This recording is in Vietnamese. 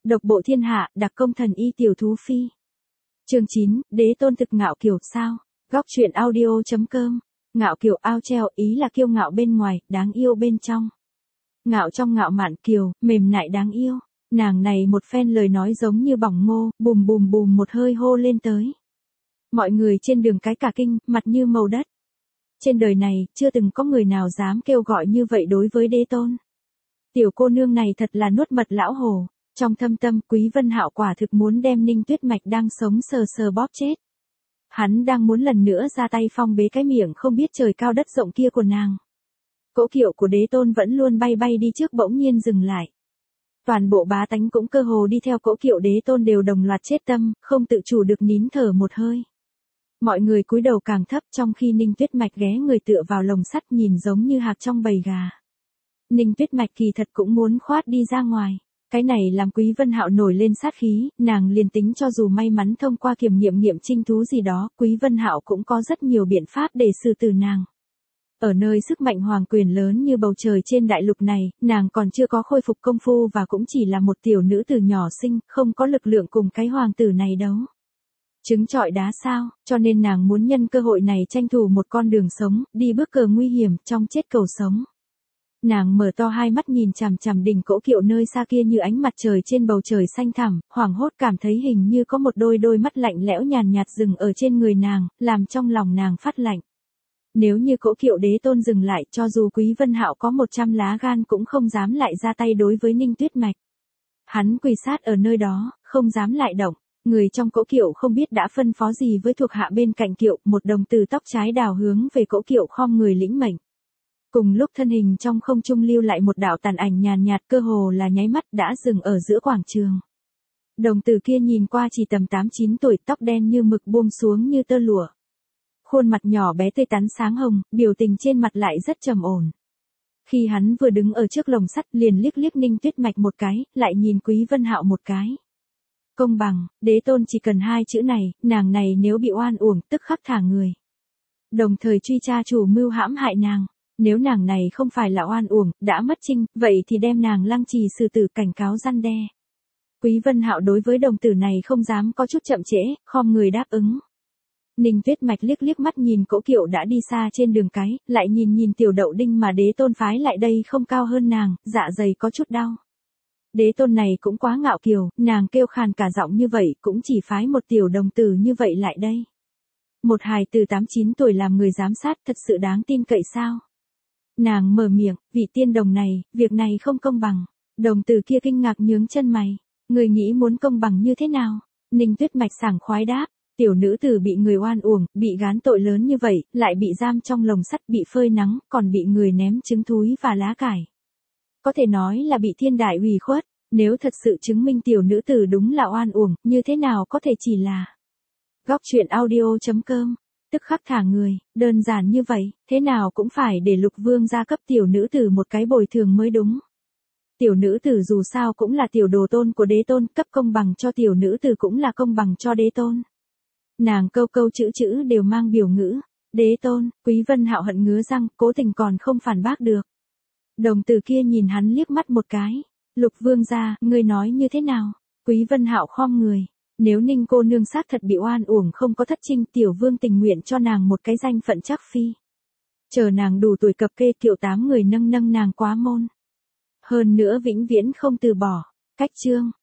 Độc bộ thiên hạ, đặc công thần y tiểu thú phi. Chương 9, đế tôn thực ngạo kiều sao? Góc truyện audio.com. Ngạo kiều ao treo, ý là kiêu ngạo bên ngoài, đáng yêu bên trong. Ngạo trong ngạo mạn kiều, mềm nại đáng yêu. Nàng này một phen lời nói giống như bỏng ngô, bùm bùm bùm một hơi hô lên tới. Mọi người trên đường cái cả kinh, mặt như màu đất. Trên đời này, chưa từng có người nào dám kêu gọi như vậy đối với đế tôn. Tiểu cô nương này thật là nuốt mật lão hồ. Trong thâm tâm, Quý Vân Hạo quả thực muốn đem Ninh Tuyết Mạch đang sống sờ sờ bóp chết. Hắn đang muốn lần nữa ra tay phong bế cái miệng không biết trời cao đất rộng kia của nàng. Cỗ kiệu của đế tôn vẫn luôn bay bay đi trước bỗng nhiên dừng lại. Toàn bộ bá tánh cũng cơ hồ đi theo cỗ kiệu đế tôn đều đồng loạt chết tâm, không tự chủ được nín thở một hơi. Mọi người cúi đầu càng thấp trong khi Ninh Tuyết Mạch ghé người tựa vào lồng sắt nhìn giống như hạc trong bầy gà. Ninh Tuyết Mạch kỳ thật cũng muốn khoát đi ra ngoài. Cái này làm Quý Vân Hạo nổi lên sát khí, nàng liền tính cho dù may mắn thông qua kiểm nghiệm trinh thú gì đó, Quý Vân Hạo cũng có rất nhiều biện pháp để xử tử nàng. Ở nơi sức mạnh hoàng quyền lớn như bầu trời trên đại lục này, nàng còn chưa có khôi phục công phu và cũng chỉ là một tiểu nữ từ nhỏ sinh, không có lực lượng cùng cái hoàng tử này đấu. Trứng trọi đá sao, cho nên nàng muốn nhân cơ hội này tranh thủ một con đường sống, đi bước cờ nguy hiểm, trong chết cầu sống. Nàng mở to hai mắt nhìn chằm chằm đỉnh cỗ kiệu nơi xa kia như ánh mặt trời trên bầu trời xanh thẳm, hoảng hốt cảm thấy hình như có một đôi mắt lạnh lẽo nhàn nhạt dừng ở trên người nàng, làm trong lòng nàng phát lạnh. Nếu như cỗ kiệu đế tôn dừng lại, cho dù Quý Vân Hạo có 100 lá gan cũng không dám lại ra tay đối với Ninh Tuyết Mạch. Hắn quỳ sát ở nơi đó, không dám lại động. Người trong cỗ kiệu không biết đã phân phó gì với thuộc hạ bên cạnh kiệu, một đồng tử tóc trái đào hướng về cỗ kiệu khom người lĩnh mệnh. Cùng lúc thân hình trong không trung lưu lại một đạo tàn ảnh nhàn nhạt cơ hồ là nháy mắt đã dừng ở giữa quảng trường. Đồng tử kia nhìn qua chỉ tầm 8-9 tuổi, tóc đen như mực buông xuống như tơ lụa. Khuôn mặt nhỏ bé tươi tắn sáng hồng, biểu tình trên mặt lại rất trầm ổn. Khi hắn vừa đứng ở trước lồng sắt liền liếc liếc Ninh Tuyết Mạch một cái, lại nhìn Quý Vân Hạo một cái. Công bằng, đế tôn chỉ cần hai chữ này, nàng này nếu bị oan uổng tức khắc thả người. Đồng thời truy tra chủ mưu hãm hại nàng. Nếu nàng này không phải là oan uổng, đã mất trinh, vậy thì đem nàng lăng trì xử tử cảnh cáo răn đe. Quý Vân Hạo đối với đồng tử này không dám có chút chậm trễ, khom người đáp ứng. Ninh Tuyết Mạch liếc liếc mắt nhìn cỗ kiệu đã đi xa trên đường cái, lại nhìn tiểu đậu đinh mà đế tôn phái lại đây không cao hơn nàng, dạ dày có chút đau. Đế tôn này cũng quá ngạo kiều, nàng kêu khàn cả giọng như vậy cũng chỉ phái một tiểu đồng tử như vậy lại đây. Một hài từ 8-9 tuổi làm người giám sát thật sự đáng tin cậy sao? Nàng mở miệng, vị tiên đồng này, việc này không công bằng. Đồng tử kia kinh ngạc nhướng chân mày. Người nghĩ muốn công bằng như thế nào? Ninh Tuyết Mạch sảng khoái đáp. Tiểu nữ tử bị người oan uổng, bị gán tội lớn như vậy, lại bị giam trong lồng sắt, bị phơi nắng, còn bị người ném trứng thúi và lá cải. Có thể nói là bị thiên đại ủy khuất. Nếu thật sự chứng minh tiểu nữ tử đúng là oan uổng, như thế nào có thể chỉ là. Góc truyện audio.com. Tức khắc thả người, đơn giản như vậy, thế nào cũng phải để Lục Vương gia cấp tiểu nữ tử một cái bồi thường mới đúng. Tiểu nữ tử dù sao cũng là tiểu đồ tôn của đế tôn, cấp công bằng cho tiểu nữ tử cũng là công bằng cho đế tôn. Nàng câu câu chữ đều mang biểu ngữ, đế tôn, Quý Vân Hạo hận ngứa răng, cố tình còn không phản bác được. Đồng tử kia nhìn hắn liếc mắt một cái, Lục Vương gia, ngươi nói như thế nào? Quý Vân Hạo khom người. Nếu Ninh cô nương xác thật bị oan uổng không có thất trinh, tiểu vương tình nguyện cho nàng một cái danh phận trắc phi. Chờ nàng đủ tuổi cập kê, kiệu 8 người nâng nàng quá môn. Hơn nữa vĩnh viễn không từ bỏ. Cách chương.